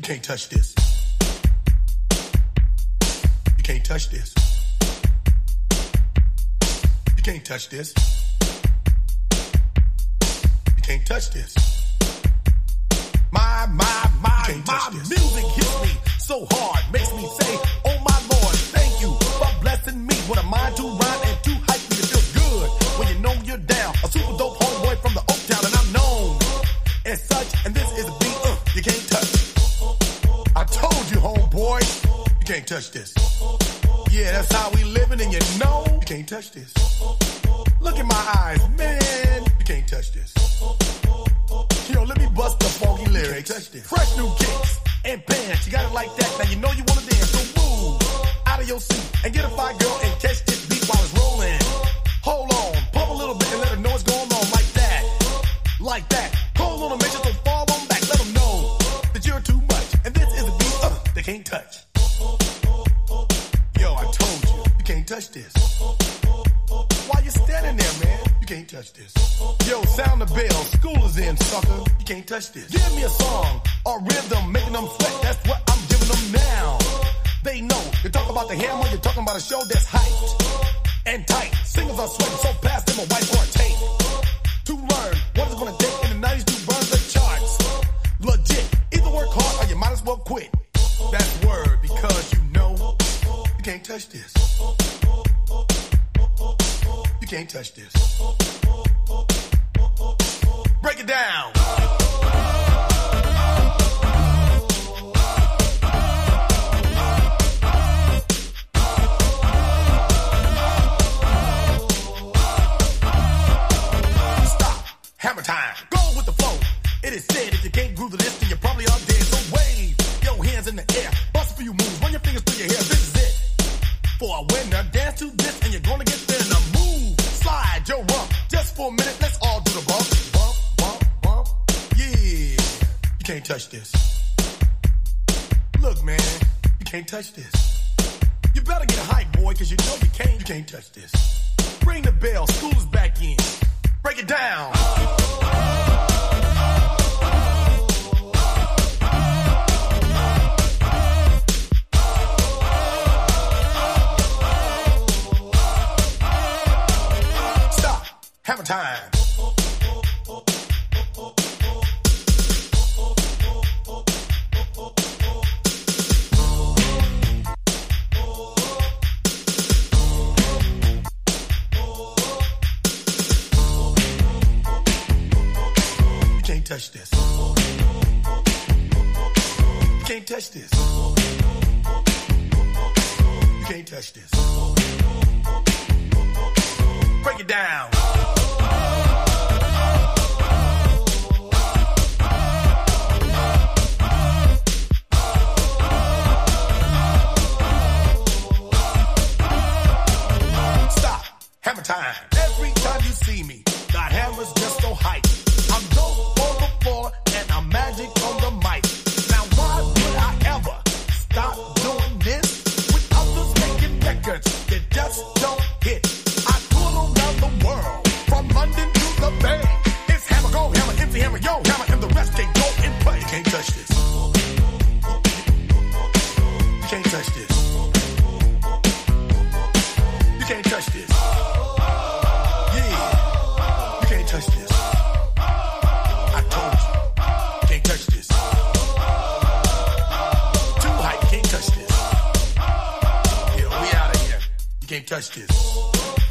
can't touch this. You can't touch this. You can't touch this. You can't touch this. My music hits me so hard, makes me say, oh my Lord, thank you for blessing me with a mind to rhyme and to hype me to feel good when you know you're down. A super dope homeboy from the Oak Town, and I'm known as such, and this is a beat you can't touch. I told you, homeboy, you can't touch this. Yeah, that's how we living, and you know you can't touch this. Look in my eyes, man, you can't touch this. Yo, let me bust the funky lyrics. Fresh new kicks and pants. You got it like that. Now you know you wanna dance. So move out of your seat and get a fire girl and catch this beat while it's rolling. Hold on, pump a little bit and let her know what's going on like that. Like that. Hold on and make sure don't fall on back. Let them know that you're too much. And this is a beat they can't touch. Yo, I told you, you can't touch this. Why you standing there, man? You can't touch this. Yo, sound the bell. School is in, sucker. You can't touch this. Give me a song or rhythm, making them sweat. That's what I'm giving them now. They know. You talk about the hammer, you're talking about a show that's hyped and tight. Singers are sweating so fast, them a wipe or a tape. To learn what it's gonna take in the 90s to burn the charts. Legit. Either work hard or you might as well quit. That's word, because you know you can't touch this. You can't touch this. Break it down. Stop. Hammer time. Go with the flow. It is said if you can't groove to this, then you probably are dead. So wave your hands in the air. Bust a few moves. Run your fingers through your hair. This is it. For a winner, dance to this and you're gonna get there in a move. Slide your rump. Just for a minute, let's all do the bump. Bump, bump, bump. Yeah. You can't touch this. Look, man, you can't touch this. You better get hype, boy, cause you know you can't touch this. Ring the bell, school is back in. Break it down. Hammer time. You can't touch this. You can't touch this. You can't touch this. Break it down. Hammer time. Every time you see me, the hammer's just so hype. I'm dope on the floor and I'm magic on the mic. Now why would I ever stop doing this? With others making records that just don't hit. I tour around the world, from London to the Bay. It's hammer, go hammer, empty hammer, yo hammer, and the rest can go and play. You can't touch this. You can't touch this. You can't touch this. Touch this. I told you. Can't touch this. Too hype. Can't touch this. Yeah, we out of here. You can't touch this.